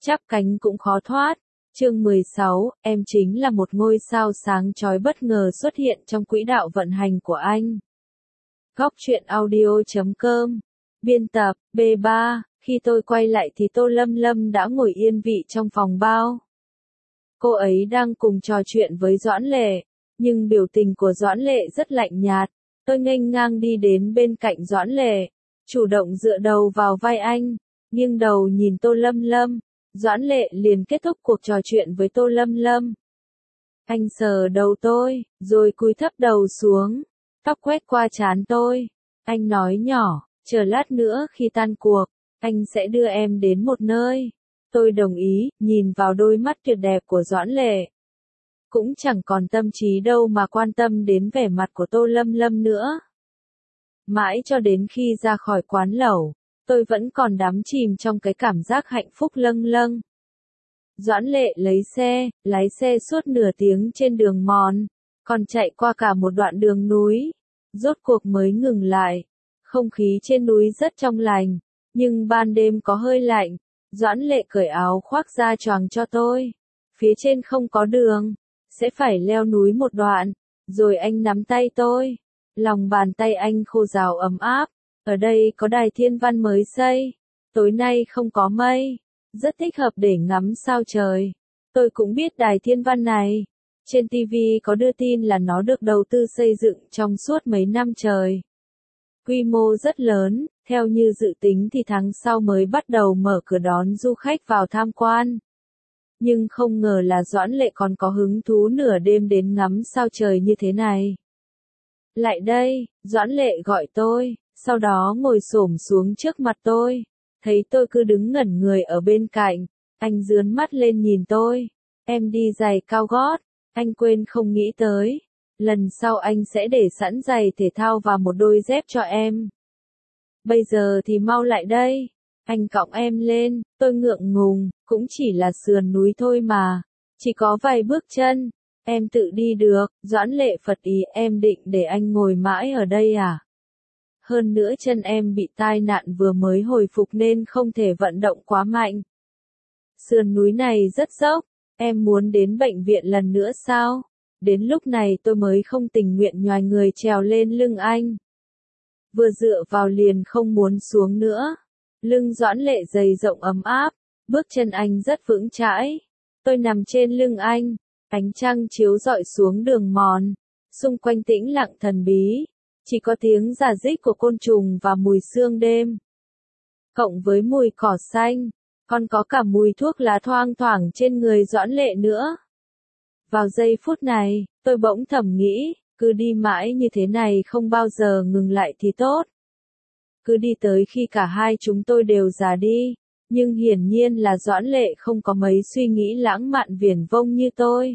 chắp cánh cũng khó thoát. Chương 16, em chính là một ngôi sao sáng chói bất ngờ xuất hiện trong quỹ đạo vận hành của anh. Góc truyện audio.com. Biên tập, B3, khi tôi quay lại thì Tô Lâm Lâm đã ngồi yên vị trong phòng bao. Cô ấy đang cùng trò chuyện với Doãn Lệ, nhưng biểu tình của Doãn Lệ rất lạnh nhạt. Tôi nghênh ngang đi đến bên cạnh Doãn Lệ, chủ động dựa đầu vào vai anh, nghiêng đầu nhìn Tô Lâm Lâm. Doãn Lệ liền kết thúc cuộc trò chuyện với Tô Lâm Lâm. Anh sờ đầu tôi, rồi cúi thấp đầu xuống, tóc quét qua trán tôi. Anh nói nhỏ, chờ lát nữa khi tan cuộc, anh sẽ đưa em đến một nơi. Tôi đồng ý, nhìn vào đôi mắt tuyệt đẹp của Doãn Lệ. Cũng chẳng còn tâm trí đâu mà quan tâm đến vẻ mặt của Tô Lâm Lâm nữa. Mãi cho đến khi ra khỏi quán lẩu, tôi vẫn còn đắm chìm trong cái cảm giác hạnh phúc lâng lâng. Doãn Lệ lái xe suốt nửa tiếng trên đường mòn, còn chạy qua cả một đoạn đường núi. Rốt cuộc mới ngừng lại. Không khí trên núi rất trong lành, nhưng ban đêm có hơi lạnh. Doãn Lệ cởi áo khoác ra choàng cho tôi. Phía trên không có đường, sẽ phải leo núi một đoạn. Rồi anh nắm tay tôi. Lòng bàn tay anh khô ráo ấm áp. Ở đây có đài thiên văn mới xây. Tối nay không có mây. Rất thích hợp để ngắm sao trời. Tôi cũng biết đài thiên văn này. Trên TV có đưa tin là nó được đầu tư xây dựng trong suốt mấy năm trời. Quy mô rất lớn, theo như dự tính thì tháng sau mới bắt đầu mở cửa đón du khách vào tham quan. Nhưng không ngờ là Doãn Lệ còn có hứng thú nửa đêm đến ngắm sao trời như thế này. Lại đây, Doãn Lệ gọi tôi, sau đó ngồi xổm xuống trước mặt tôi. Thấy tôi cứ đứng ngẩn người ở bên cạnh, anh giương mắt lên nhìn tôi. Em đi giày cao gót, anh quên không nghĩ tới. Lần sau anh sẽ để sẵn giày thể thao và một đôi dép cho em. Bây giờ thì mau lại đây. Anh cõng em lên, tôi ngượng ngùng, cũng chỉ là sườn núi thôi mà. Chỉ có vài bước chân, em tự đi được. Doãn Lệ phật ý, em định để anh ngồi mãi ở đây à? Hơn nữa chân em bị tai nạn vừa mới hồi phục nên không thể vận động quá mạnh. Sườn núi này rất dốc, em muốn đến bệnh viện lần nữa sao? Đến lúc này tôi mới không tình nguyện nhoài người trèo lên lưng anh. Vừa dựa vào liền không muốn xuống nữa. Lưng Doãn Lệ dày rộng ấm áp, bước chân anh rất vững chãi. Tôi nằm trên lưng anh, ánh trăng chiếu rọi xuống đường mòn, xung quanh tĩnh lặng thần bí. Chỉ có tiếng rả rích của côn trùng và mùi sương đêm. Cộng với mùi cỏ xanh, còn có cả mùi thuốc lá thoang thoảng trên người Doãn Lệ nữa. Vào giây phút này, tôi bỗng thầm nghĩ, cứ đi mãi như thế này không bao giờ ngừng lại thì tốt. Cứ đi tới khi cả hai chúng tôi đều già đi, nhưng hiển nhiên là Doãn Lệ không có mấy suy nghĩ lãng mạn viển vông như tôi.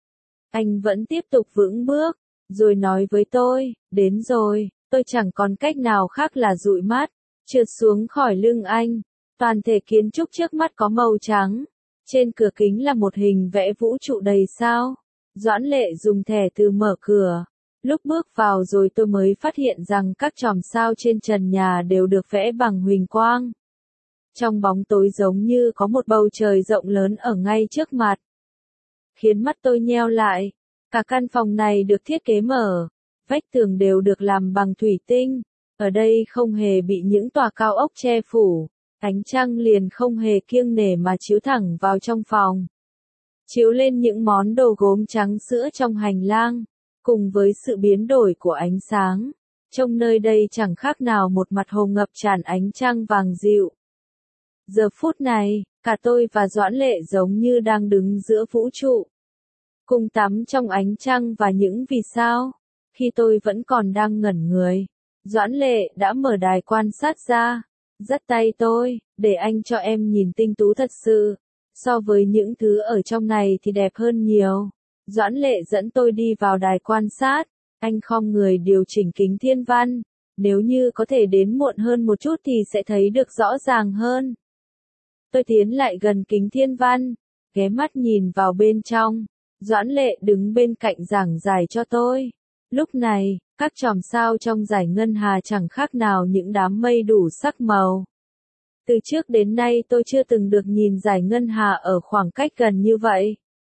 Anh vẫn tiếp tục vững bước, rồi nói với tôi, đến rồi. Tôi chẳng còn cách nào khác là dụi mắt, trượt xuống khỏi lưng anh. Toàn thể kiến trúc trước mắt có màu trắng. Trên cửa kính là một hình vẽ vũ trụ đầy sao. Doãn Lệ dùng thẻ từ mở cửa. Lúc bước vào rồi tôi mới phát hiện rằng các chòm sao trên trần nhà đều được vẽ bằng huỳnh quang. Trong bóng tối giống như có một bầu trời rộng lớn ở ngay trước mặt. Khiến mắt tôi nheo lại. Cả căn phòng này được thiết kế mở. Vách tường đều được làm bằng thủy tinh. Ở đây không hề bị những tòa cao ốc che phủ. Ánh trăng liền không hề kiêng nể mà chiếu thẳng vào trong phòng. Chiếu lên những món đồ gốm trắng sữa trong hành lang. Cùng với sự biến đổi của ánh sáng. Trông nơi đây chẳng khác nào một mặt hồ ngập tràn ánh trăng vàng dịu. Giờ phút này, cả tôi và Doãn Lệ giống như đang đứng giữa vũ trụ. Cùng tắm trong ánh trăng và những vì sao. Khi tôi vẫn còn đang ngẩn người, Doãn Lệ đã mở đài quan sát ra. Dắt tay tôi, để anh cho em nhìn tinh tú thật sự. So với những thứ ở trong này thì đẹp hơn nhiều. Doãn Lệ dẫn tôi đi vào đài quan sát. Anh khom người điều chỉnh kính thiên văn. Nếu như có thể đến muộn hơn một chút thì sẽ thấy được rõ ràng hơn. Tôi tiến lại gần kính thiên văn, ghé mắt nhìn vào bên trong. Doãn Lệ đứng bên cạnh giảng giải cho tôi. Lúc này, các chòm sao trong dải ngân hà chẳng khác nào những đám mây đủ sắc màu. Từ trước đến nay tôi chưa từng được nhìn giải ngân hà ở khoảng cách gần như vậy.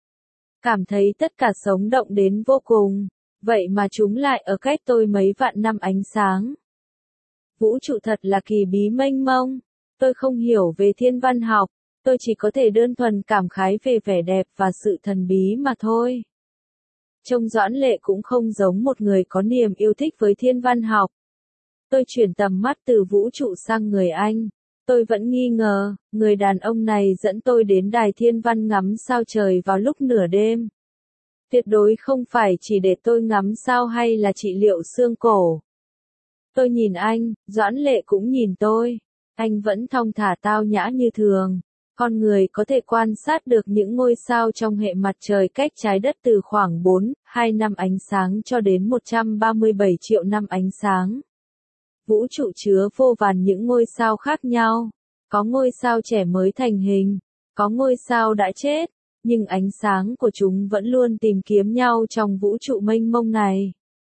Cảm thấy tất cả sống động đến vô cùng, vậy mà chúng lại ở cách tôi mấy vạn năm ánh sáng. Vũ trụ thật là kỳ bí mênh mông, tôi không hiểu về thiên văn học, tôi chỉ có thể đơn thuần cảm khái về vẻ đẹp và sự thần bí mà thôi. Trông Doãn Lệ cũng không giống một người có niềm yêu thích với thiên văn học. Tôi chuyển tầm mắt từ vũ trụ sang người anh. Tôi vẫn nghi ngờ, người đàn ông này dẫn tôi đến đài thiên văn ngắm sao trời vào lúc nửa đêm. Tuyệt đối không phải chỉ để tôi ngắm sao hay là trị liệu xương cổ. Tôi nhìn anh, Doãn Lệ cũng nhìn tôi. Anh vẫn thong thả tao nhã như thường. Con người có thể quan sát được những ngôi sao trong hệ mặt trời cách trái đất từ khoảng 2 năm ánh sáng cho đến 137 triệu năm ánh sáng. Vũ trụ chứa vô vàn những ngôi sao khác nhau. Có ngôi sao trẻ mới thành hình, có ngôi sao đã chết, nhưng ánh sáng của chúng vẫn luôn tìm kiếm nhau trong vũ trụ mênh mông này.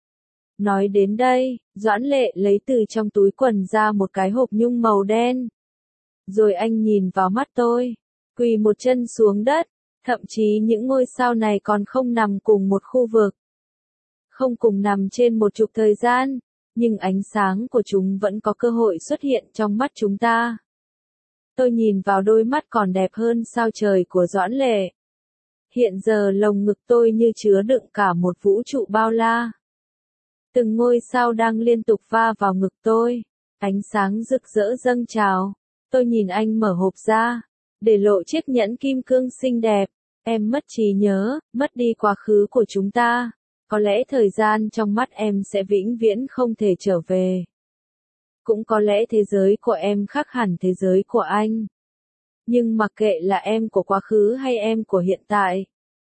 Nói đến đây, Doãn Lệ lấy từ trong túi quần ra một cái hộp nhung màu đen. Rồi anh nhìn vào mắt tôi, quỳ một chân xuống đất, thậm chí những ngôi sao này còn không nằm cùng một khu vực. Không cùng nằm trên một trục thời gian, nhưng ánh sáng của chúng vẫn có cơ hội xuất hiện trong mắt chúng ta. Tôi nhìn vào đôi mắt còn đẹp hơn sao trời của Doãn Lệ. Hiện giờ lồng ngực tôi như chứa đựng cả một vũ trụ bao la. Từng ngôi sao đang liên tục va vào ngực tôi. Ánh sáng rực rỡ dâng trào. Tôi nhìn anh mở hộp ra, để lộ chiếc nhẫn kim cương xinh đẹp. Em mất trí nhớ, mất đi quá khứ của chúng ta. Có lẽ thời gian trong mắt em sẽ vĩnh viễn không thể trở về. Cũng có lẽ thế giới của em khác hẳn thế giới của anh. Nhưng mặc kệ là em của quá khứ hay em của hiện tại,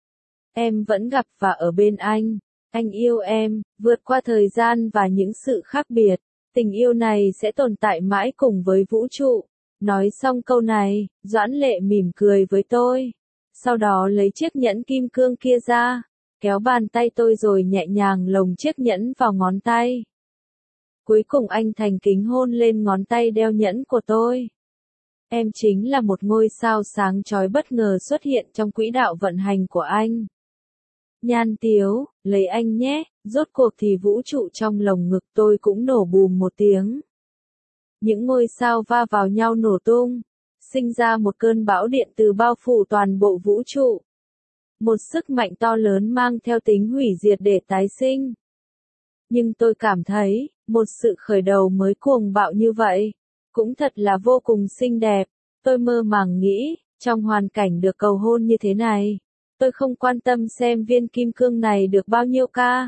em vẫn gặp và ở bên anh. Anh yêu em, vượt qua thời gian và những sự khác biệt. Tình yêu này sẽ tồn tại mãi cùng với vũ trụ. Nói xong câu này, Doãn Lệ mỉm cười với tôi. Sau đó lấy chiếc nhẫn kim cương kia ra, kéo bàn tay tôi rồi nhẹ nhàng lồng chiếc nhẫn vào ngón tay. Cuối cùng anh thành kính hôn lên ngón tay đeo nhẫn của tôi. Em chính là một ngôi sao sáng chói bất ngờ xuất hiện trong quỹ đạo vận hành của anh. Nhan Tiếu, lấy anh nhé, rốt cuộc thì vũ trụ trong lồng ngực tôi cũng nổ bùm một tiếng. Những ngôi sao va vào nhau nổ tung, sinh ra một cơn bão điện từ bao phủ toàn bộ vũ trụ. Một sức mạnh to lớn mang theo tính hủy diệt để tái sinh. Nhưng tôi cảm thấy, một sự khởi đầu mới cuồng bạo như vậy, cũng thật là vô cùng xinh đẹp. Tôi mơ màng nghĩ, trong hoàn cảnh được cầu hôn như thế này, tôi không quan tâm xem viên kim cương này được bao nhiêu ca.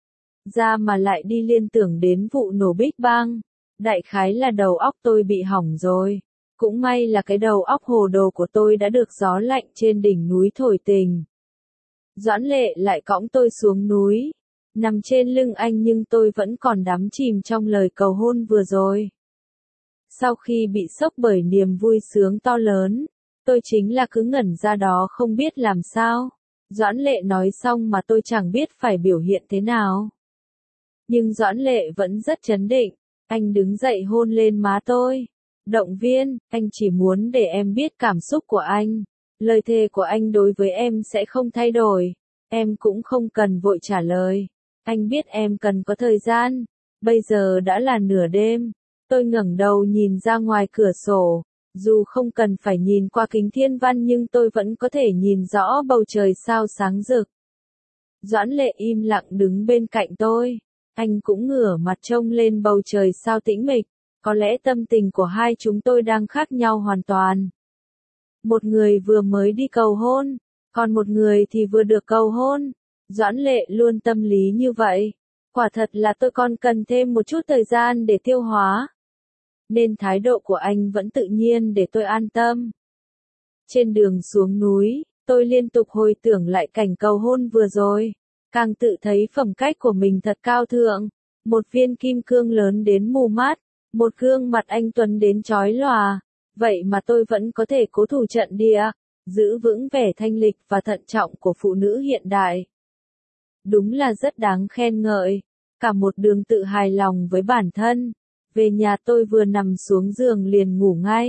Ra mà lại đi liên tưởng đến vụ nổ Big Bang. Đại khái là đầu óc tôi bị hỏng rồi. Cũng may là cái đầu óc hồ đồ của tôi đã được gió lạnh trên đỉnh núi thổi tình. Doãn Lệ lại cõng tôi xuống núi. Nằm trên lưng anh nhưng tôi vẫn còn đắm chìm trong lời cầu hôn vừa rồi. Sau khi bị sốc bởi niềm vui sướng to lớn, tôi chính là cứ ngẩn ra đó không biết làm sao. Doãn Lệ nói xong mà tôi chẳng biết phải biểu hiện thế nào. Nhưng Doãn Lệ vẫn rất trấn định. Anh đứng dậy hôn lên má tôi. Động viên, anh chỉ muốn để em biết cảm xúc của anh. Lời thề của anh đối với em sẽ không thay đổi. Em cũng không cần vội trả lời. Anh biết em cần có thời gian. Bây giờ đã là nửa đêm. Tôi ngẩng đầu nhìn ra ngoài cửa sổ. Dù không cần phải nhìn qua kính thiên văn nhưng tôi vẫn có thể nhìn rõ bầu trời sao sáng rực. Doãn Lệ im lặng đứng bên cạnh tôi. Anh cũng ngửa mặt trông lên bầu trời sao tĩnh mịch. Có lẽ tâm tình của hai chúng tôi đang khác nhau hoàn toàn. Một người vừa mới đi cầu hôn, còn một người thì vừa được cầu hôn. Doãn Lệ luôn tâm lý như vậy. Quả thật là tôi còn cần thêm một chút thời gian để tiêu hóa. Nên thái độ của anh vẫn tự nhiên để tôi an tâm. Trên đường xuống núi, tôi liên tục hồi tưởng lại cảnh cầu hôn vừa rồi. Càng tự thấy phẩm cách của mình thật cao thượng. Một viên kim cương lớn đến mù mắt. Một gương mặt anh tuấn đến chói lòa. Vậy mà tôi vẫn có thể cố thủ trận địa. Giữ vững vẻ thanh lịch và thận trọng của phụ nữ hiện đại. Đúng là rất đáng khen ngợi. Cả một đường tự hài lòng với bản thân. Về nhà tôi vừa nằm xuống giường liền ngủ ngay.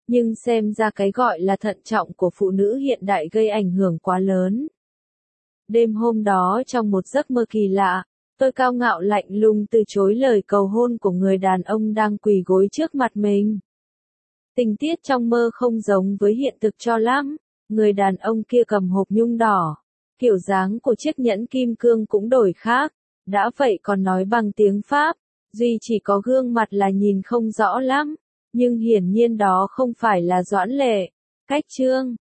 Nhưng xem ra cái gọi là thận trọng của phụ nữ hiện đại gây ảnh hưởng quá lớn. Đêm hôm đó trong một giấc mơ kỳ lạ, tôi cao ngạo lạnh lùng từ chối lời cầu hôn của người đàn ông đang quỳ gối trước mặt mình. Tình tiết trong mơ không giống với hiện thực cho lắm, người đàn ông kia cầm hộp nhung đỏ, kiểu dáng của chiếc nhẫn kim cương cũng đổi khác, đã vậy còn nói bằng tiếng Pháp, duy chỉ có gương mặt là nhìn không rõ lắm, nhưng hiển nhiên đó không phải là Doãn Lệ. Cách chương